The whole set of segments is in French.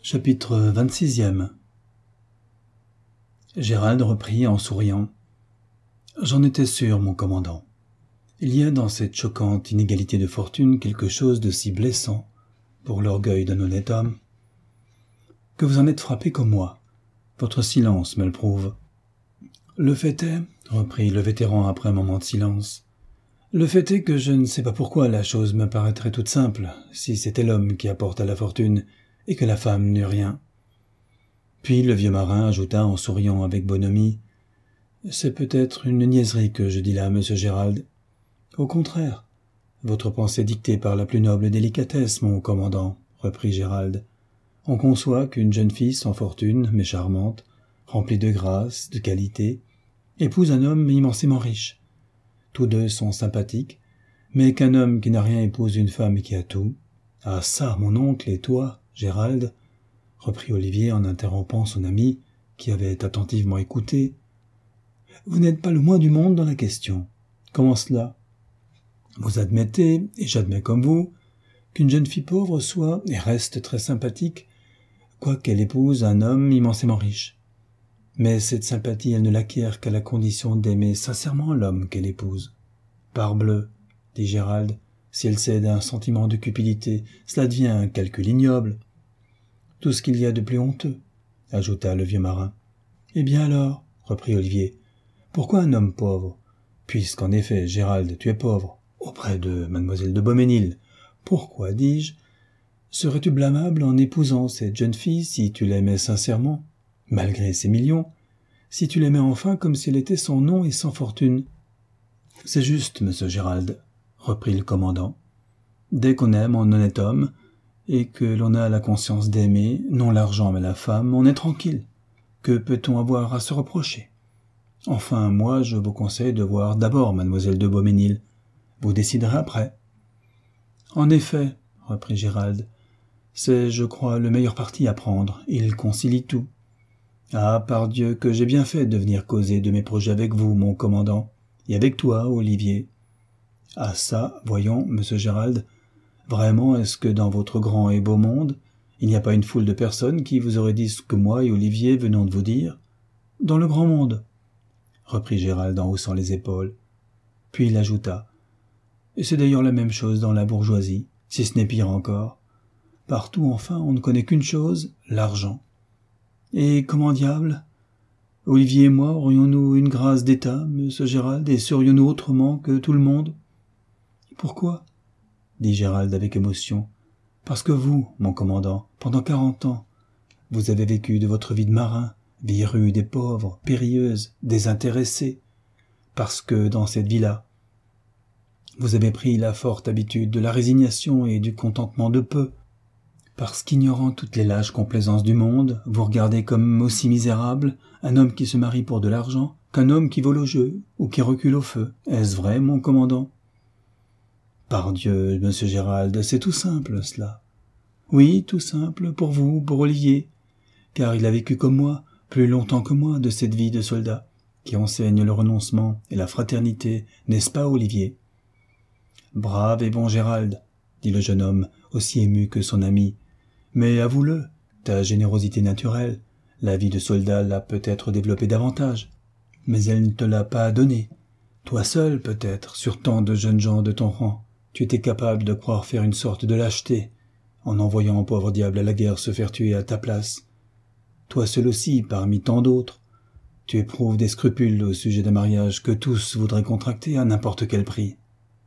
Chapitre 26e. Gérald reprit en souriant. « J'en étais sûr, mon commandant. Il y a dans cette choquante inégalité de fortune quelque chose de si blessant pour l'orgueil d'un honnête homme, que vous en êtes frappé comme moi. Votre silence me le prouve. Le fait est, reprit le vétéran après un moment de silence, le fait est que je ne sais pas pourquoi la chose me paraîtrait toute simple, si c'était l'homme qui apporte à la fortune, et que la femme n'eut rien. Puis le vieux marin ajouta en souriant avec bonhomie, « C'est peut-être une niaiserie que je dis là, monsieur Gérald. Au contraire, votre pensée est dictée par la plus noble délicatesse, mon commandant, reprit Gérald. On conçoit qu'une jeune fille sans fortune, mais charmante, remplie de grâce, de qualité, épouse un homme immensément riche. Tous deux sont sympathiques, mais qu'un homme qui n'a rien épouse une femme qui a tout. Ah ça, mon oncle et toi, Gérald, reprit Olivier en interrompant son ami, qui avait attentivement écouté. Vous n'êtes pas le moins du monde dans la question. Comment cela? Vous admettez, et j'admets comme vous, qu'une jeune fille pauvre soit et reste très sympathique, quoiqu'elle épouse un homme immensément riche. Mais cette sympathie, elle ne l'acquiert qu'à la condition d'aimer sincèrement l'homme qu'elle épouse. Parbleu, dit Gérald, si elle cède à un sentiment de cupidité, cela devient un calcul ignoble. Tout ce qu'il y a de plus honteux, ajouta le vieux marin. Eh bien alors, reprit Olivier, pourquoi un homme pauvre? Puisqu'en effet, Gérald, tu es pauvre, auprès de mademoiselle de Beaumesnil. Pourquoi, dis-je, serais-tu blâmable en épousant cette jeune fille si tu l'aimais sincèrement, malgré ses millions, si tu l'aimais enfin comme si elle était sans nom et sans fortune? C'est juste, monsieur Gérald, reprit le commandant. Dès qu'on aime en honnête homme, et que l'on a la conscience d'aimer, non l'argent mais la femme, on est tranquille. Que peut-on avoir à se reprocher? Enfin, moi, je vous conseille de voir d'abord mademoiselle de Beaumesnil. Vous déciderez après. En effet, reprit Gérald, c'est, je crois, le meilleur parti à prendre. Il concilie tout. Ah, pardieu, que j'ai bien fait de venir causer de mes projets avec vous, mon commandant, et avec toi, Olivier. Ah ça, voyons, monsieur Gérald, vraiment, est-ce que dans votre grand et beau monde, il n'y a pas une foule de personnes qui vous auraient dit ce que moi et Olivier venons de vous dire? Dans le grand monde, reprit Gérald en haussant les épaules. Puis il ajouta, et c'est d'ailleurs la même chose dans la bourgeoisie, si ce n'est pire encore. Partout, enfin, on ne connaît qu'une chose, l'argent. Et comment diable? Olivier et moi aurions-nous une grâce d'État, monsieur Gérald, et serions-nous autrement que tout le monde? Pourquoi? Dit Gérald avec émotion. Parce que vous, mon commandant, pendant 40 ans, vous avez vécu de votre vie de marin, vie rude et pauvre, périlleuse, désintéressée. Parce que dans cette vie-là, vous avez pris la forte habitude de la résignation et du contentement de peu. Parce qu'ignorant toutes les lâches complaisances du monde, vous regardez comme aussi misérable un homme qui se marie pour de l'argent qu'un homme qui vole au jeu ou qui recule au feu. Est-ce vrai, mon commandant? Pardieu, monsieur Gérald, c'est tout simple, cela. Oui, tout simple, pour vous, pour Olivier, car il a vécu comme moi, plus longtemps que moi, de cette vie de soldat, qui enseigne le renoncement et la fraternité, n'est-ce pas, Olivier? Brave et bon Gérald, dit le jeune homme, aussi ému que son ami, mais avoue-le, ta générosité naturelle, la vie de soldat l'a peut-être développée davantage, mais elle ne te l'a pas donnée. Toi seul, peut-être, sur tant de jeunes gens de ton rang, tu étais capable de croire faire une sorte de lâcheté, en envoyant un pauvre diable à la guerre se faire tuer à ta place. Toi seul aussi, parmi tant d'autres, tu éprouves des scrupules au sujet d'un mariage que tous voudraient contracter à n'importe quel prix.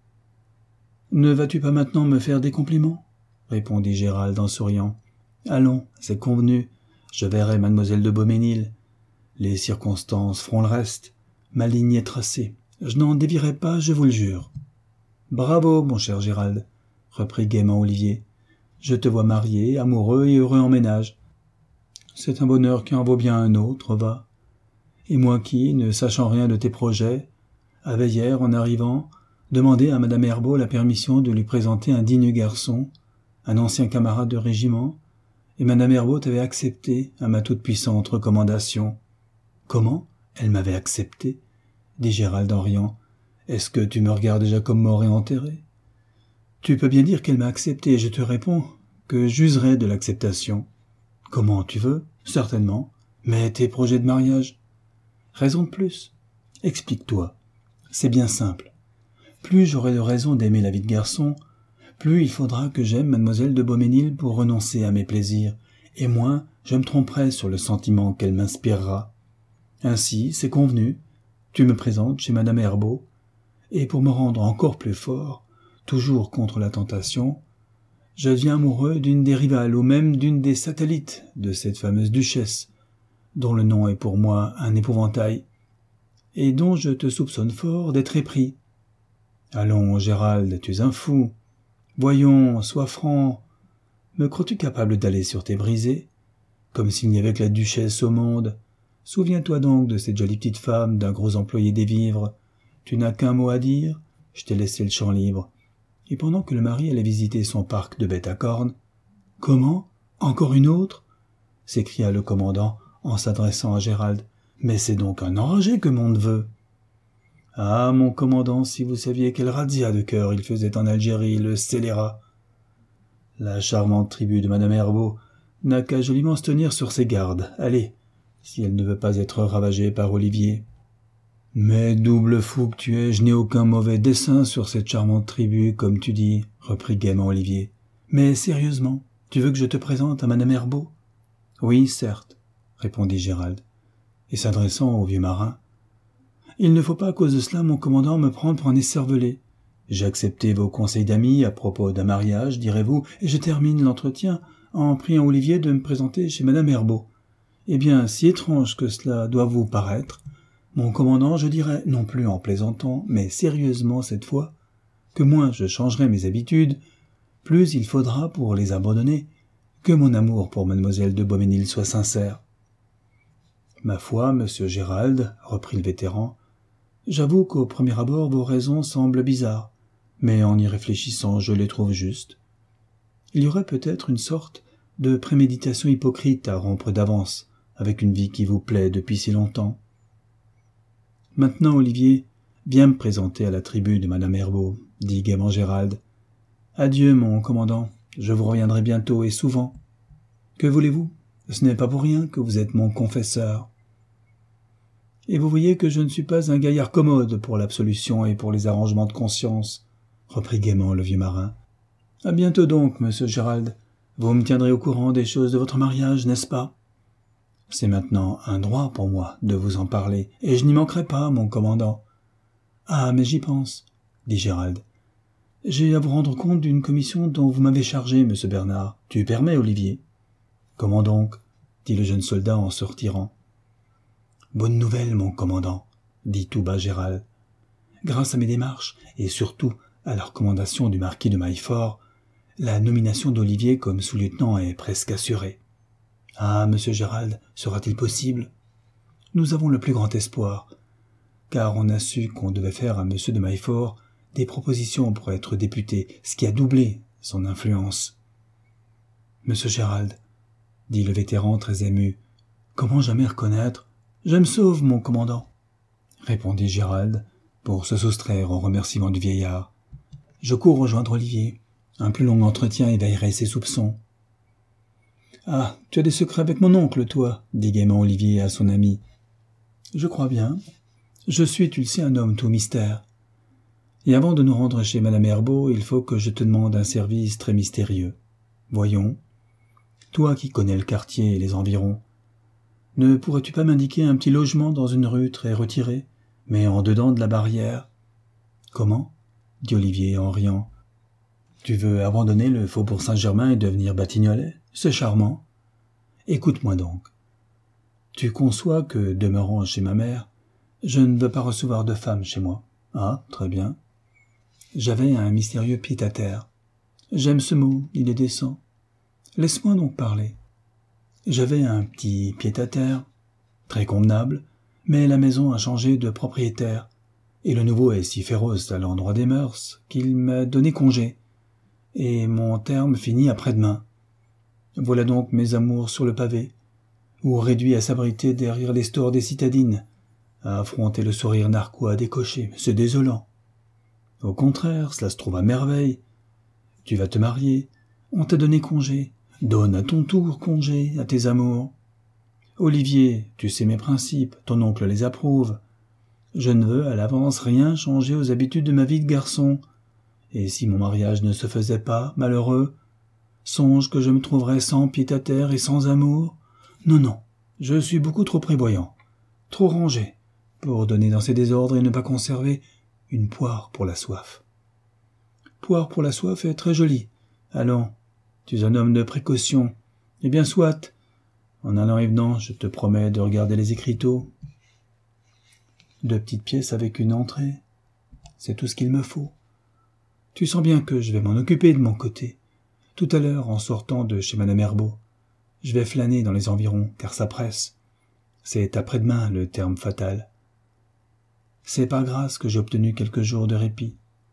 Ne vas-tu pas maintenant me faire des compliments? Répondit Gérald en souriant. Allons, c'est convenu, je verrai mademoiselle de Beaumesnil. Les circonstances feront le reste. Ma ligne est tracée. Je n'en dévierai pas, je vous le jure. Bravo, mon cher Gérald, reprit gaiement Olivier. Je te vois marié, amoureux et heureux en ménage. C'est un bonheur qui en vaut bien un autre, va. Et moi qui, ne sachant rien de tes projets, avais hier, en arrivant, demandé à madame Herbault la permission de lui présenter un digne garçon, un ancien camarade de régiment, et madame Herbault avait accepté à ma toute-puissante recommandation. Comment? Elle m'avait accepté, dit Gérald en riant. Est-ce que tu me regardes déjà comme mort et enterré? Tu peux bien dire qu'elle m'a accepté, et je te réponds que j'userai de l'acceptation. Comment tu veux? Certainement. Mais tes projets de mariage? Raison de plus. Explique-toi. C'est bien simple. Plus j'aurai de raisons d'aimer la vie de garçon, plus il faudra que j'aime mademoiselle de Beaumesnil pour renoncer à mes plaisirs, et moins je me tromperai sur le sentiment qu'elle m'inspirera. Ainsi, c'est convenu, tu me présentes chez madame Herbault, et pour me rendre encore plus fort, toujours contre la tentation, je deviens amoureux d'une des rivales ou même d'une des satellites de cette fameuse duchesse, dont le nom est pour moi un épouvantail, et dont je te soupçonne fort d'être épris. Allons, Gérald, tu es un fou. Voyons, sois franc. Me crois-tu capable d'aller sur tes brisées, comme s'il n'y avait que la duchesse au monde? Souviens-toi donc de cette jolie petite femme, d'un gros employé des vivres. Tu n'as qu'un mot à dire, je t'ai laissé le champ libre. Et pendant que le mari allait visiter son parc de bêtes à cornes, « Comment? Encore une autre ?» s'écria le commandant en s'adressant à Gérald. « Mais c'est donc un enragé que mon neveu !» Ah, mon commandant, si vous saviez quelle razzia de cœur il faisait en Algérie, le scélérat. La charmante tribu de madame Herbault n'a qu'à joliment se tenir sur ses gardes. Allez, si elle ne veut pas être ravagée par Olivier. Mais double fou que tu es, je n'ai aucun mauvais dessein sur cette charmante tribu, comme tu dis, reprit gaiement Olivier. Mais sérieusement, tu veux que je te présente à madame Herbault? Oui, certes, répondit Gérald, et s'adressant au vieux marin. Il ne faut pas à cause de cela, mon commandant, me prendre pour un écervelé. J'ai accepté vos conseils d'amis à propos d'un mariage, direz-vous, et je termine l'entretien en priant Olivier de me présenter chez madame Herbault. Eh bien, si étrange que cela doit vous paraître, mon commandant, je dirais, non plus en plaisantant, mais sérieusement cette fois, que moins je changerai mes habitudes, plus il faudra, pour les abandonner, que mon amour pour mademoiselle de Beaumesnil soit sincère. Ma foi, monsieur Gérald, reprit le vétéran, j'avoue qu'au premier abord vos raisons semblent bizarres, mais en y réfléchissant je les trouve justes. Il y aurait peut-être une sorte de préméditation hypocrite à rompre d'avance avec une vie qui vous plaît depuis si longtemps. Maintenant, Olivier, viens me présenter à la tribu de madame Herbault, dit gaiement Gérald. Adieu, mon commandant, je vous reviendrai bientôt et souvent. Que voulez-vous? Ce n'est pas pour rien que vous êtes mon confesseur. Et vous voyez que je ne suis pas un gaillard commode pour l'absolution et pour les arrangements de conscience, reprit gaiement le vieux marin. À bientôt donc, monsieur Gérald. Vous me tiendrez au courant des choses de votre mariage, n'est-ce pas? C'est maintenant un droit pour moi de vous en parler, et je n'y manquerai pas, mon commandant. Ah, mais j'y pense, dit Gérald. J'ai à vous rendre compte d'une commission dont vous m'avez chargé, monsieur Bernard. Tu permets, Olivier? Comment donc? Dit le jeune soldat en se retirant. Bonne nouvelle, mon commandant, dit tout bas Gérald. Grâce à mes démarches, et surtout à la recommandation du marquis de Maillefort, la nomination d'Olivier comme sous-lieutenant est presque assurée. Ah, monsieur Gérald, sera-t-il possible? Nous avons le plus grand espoir, car on a su qu'on devait faire à monsieur de Maillefort des propositions pour être député, ce qui a doublé son influence. Monsieur Gérald, dit le vétéran très ému, comment jamais reconnaître? Je me sauve, mon commandant, répondit Gérald, pour se soustraire aux remerciements du vieillard. Je cours rejoindre Olivier. Un plus long entretien éveillerait ses soupçons. Ah, tu as des secrets avec mon oncle, toi, dit gaiement Olivier à son ami. Je crois bien. Je suis, tu le sais, un homme tout mystère. Et avant de nous rendre chez madame Herbault, il faut que je te demande un service très mystérieux. Voyons, toi qui connais le quartier et les environs, ne pourrais-tu pas m'indiquer un petit logement dans une rue très retirée, mais en dedans de la barrière? Comment? Dit Olivier en riant. Tu veux abandonner le faubourg Saint-Germain et devenir Batignolais? C'est charmant. Écoute-moi donc. Tu conçois que, demeurant chez ma mère, je ne veux pas recevoir de femme chez moi. Ah, très bien. J'avais un mystérieux pied-à-terre. J'aime ce mot, il est décent. Laisse-moi donc parler. J'avais un petit pied-à-terre, très convenable, mais la maison a changé de propriétaire, et le nouveau est si féroce à l'endroit des mœurs qu'il m'a donné congé, et mon terme finit après-demain. Voilà donc mes amours sur le pavé, ou réduits à s'abriter derrière les stores des citadines, à affronter le sourire narquois des cochers. C'est désolant. Au contraire, cela se trouve à merveille. Tu vas te marier, on t'a donné congé, Donne à ton tour congé à tes amours. Olivier, tu sais mes principes, ton oncle les approuve. Je ne veux à l'avance rien changer aux habitudes de ma vie de garçon. Et si mon mariage ne se faisait pas, malheureux, songe que je me trouverais sans pied-à-terre et sans amour. Non, non, je suis beaucoup trop prévoyant, trop rangé, pour donner dans ces désordres et ne pas conserver une poire pour la soif. Poire pour la soif est très jolie. Allons, tu es un homme de précaution. Eh bien, soit. En allant et venant, je te promets de regarder les écriteaux. 2 petites pièces avec une entrée. C'est tout ce qu'il me faut. Tu sens bien que je vais m'en occuper de mon côté. Tout à l'heure, en sortant de chez Madame Herbeau, je vais flâner dans les environs, car ça presse. C'est après-demain le terme fatal. C'est par grâce que j'ai obtenu quelques jours de répit.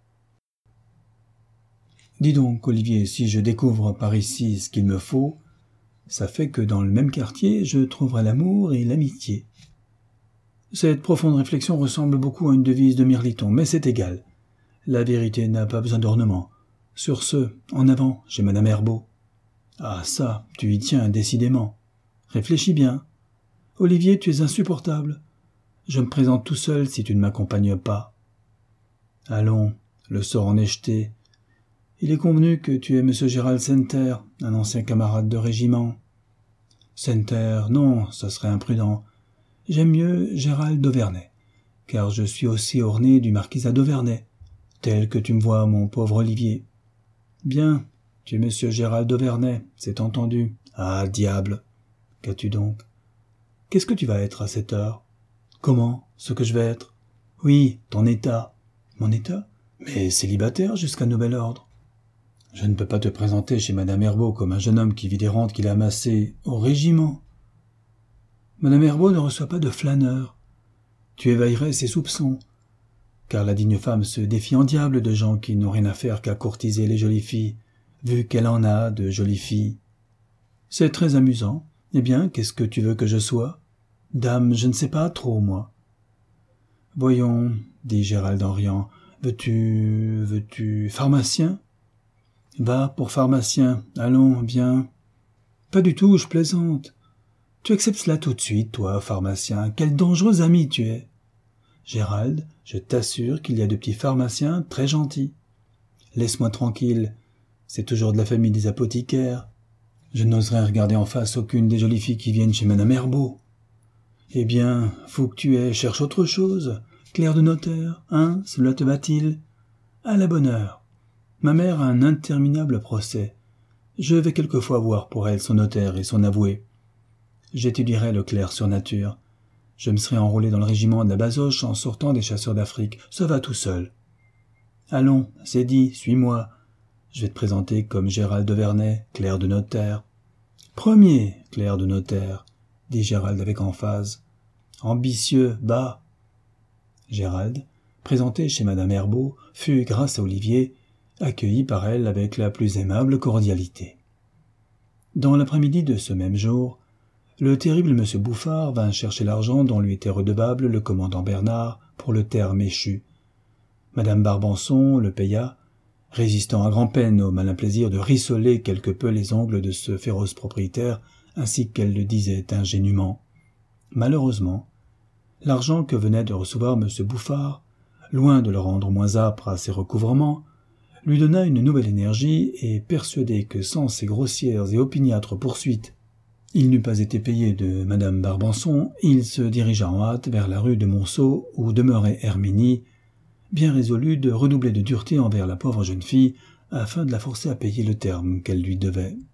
Dis donc, Olivier, si je découvre par ici ce qu'il me faut, ça fait que dans le même quartier, je trouverai l'amour et l'amitié. Cette profonde réflexion ressemble beaucoup à une devise de Mirliton, mais c'est égal. La vérité n'a pas besoin d'ornement. Sur ce, en avant, chez Madame Herbeau. Ah ça, tu y tiens décidément. Réfléchis bien. Olivier, tu es insupportable. Je me présente tout seul si tu ne m'accompagnes pas. Allons, le sort en est jeté. Il est convenu que tu es M. Gérald Senter, un ancien camarade de régiment. Senter, non, ça serait imprudent. J'aime mieux Gérald d'Auverney, car je suis aussi orné du marquisat d'Auverney, tel que tu me vois, mon pauvre Olivier. Bien, tu es M. Gérald d'Auverney, c'est entendu. Ah, diable! Qu'as-tu donc? Qu'est-ce que tu vas être à cette heure? Comment? Ce que je vais être? Oui, ton état. Mon état? Mais célibataire jusqu'à nouvel ordre. Je ne peux pas te présenter chez Madame Herbeau comme un jeune homme qui vit des rentes qu'il a amassées au régiment. Madame Herbeau ne reçoit pas de flâneurs. Tu éveillerais ses soupçons, car la digne femme se défie en diable de gens qui n'ont rien à faire qu'à courtiser les jolies filles, vu qu'elle en a de jolies filles. C'est très amusant. Eh bien, qu'est-ce que tu veux que je sois? Dame, je ne sais pas trop, moi. Voyons, dit Gérald en riant, veux-tu pharmacien? Va pour pharmacien, allons, bien. Pas du tout, je plaisante. Tu acceptes cela tout de suite, toi, pharmacien. Quel dangereux ami tu es. Gérald, je t'assure qu'il y a de petits pharmaciens très gentils. Laisse-moi tranquille, c'est toujours de la famille des apothicaires. Je n'oserais regarder en face aucune des jolies filles qui viennent chez Madame Herbeau. Eh bien, fou que tu es, cherche autre chose. Clerc de notaire, hein, cela te va-t-il? À la bonne heure. Ma mère a un interminable procès. Je vais quelquefois voir pour elle son notaire et son avoué. J'étudierai le clerc sur nature. Je me serai enrôlé dans le régiment de la Basoche en sortant des chasseurs d'Afrique. Ça va tout seul. Allons, c'est dit, suis-moi. Je vais te présenter comme Gérald d'Auverney, clerc de notaire. Premier clerc de notaire, dit Gérald avec emphase. Ambitieux, bas. Gérald, présenté chez Madame Herbeau, fut, grâce à Olivier, accueilli par elle avec la plus aimable cordialité. Dans l'après-midi de ce même jour, le terrible M. Bouffard vint chercher l'argent dont lui était redevable le commandant Bernard pour le terme échu. Madame Barbançon le paya, résistant à grand-peine au malin plaisir de rissoler quelque peu les ongles de ce féroce propriétaire, ainsi qu'elle le disait ingénument. Malheureusement, l'argent que venait de recevoir M. Bouffard, loin de le rendre moins âpre à ses recouvrements, lui donna une nouvelle énergie, et persuadé que sans ces grossières et opiniâtres poursuites, il n'eût pas été payé de Madame Barbançon, il se dirigea en hâte vers la rue de Monceau, où demeurait Herminie, bien résolu de redoubler de dureté envers la pauvre jeune fille, afin de la forcer à payer le terme qu'elle lui devait.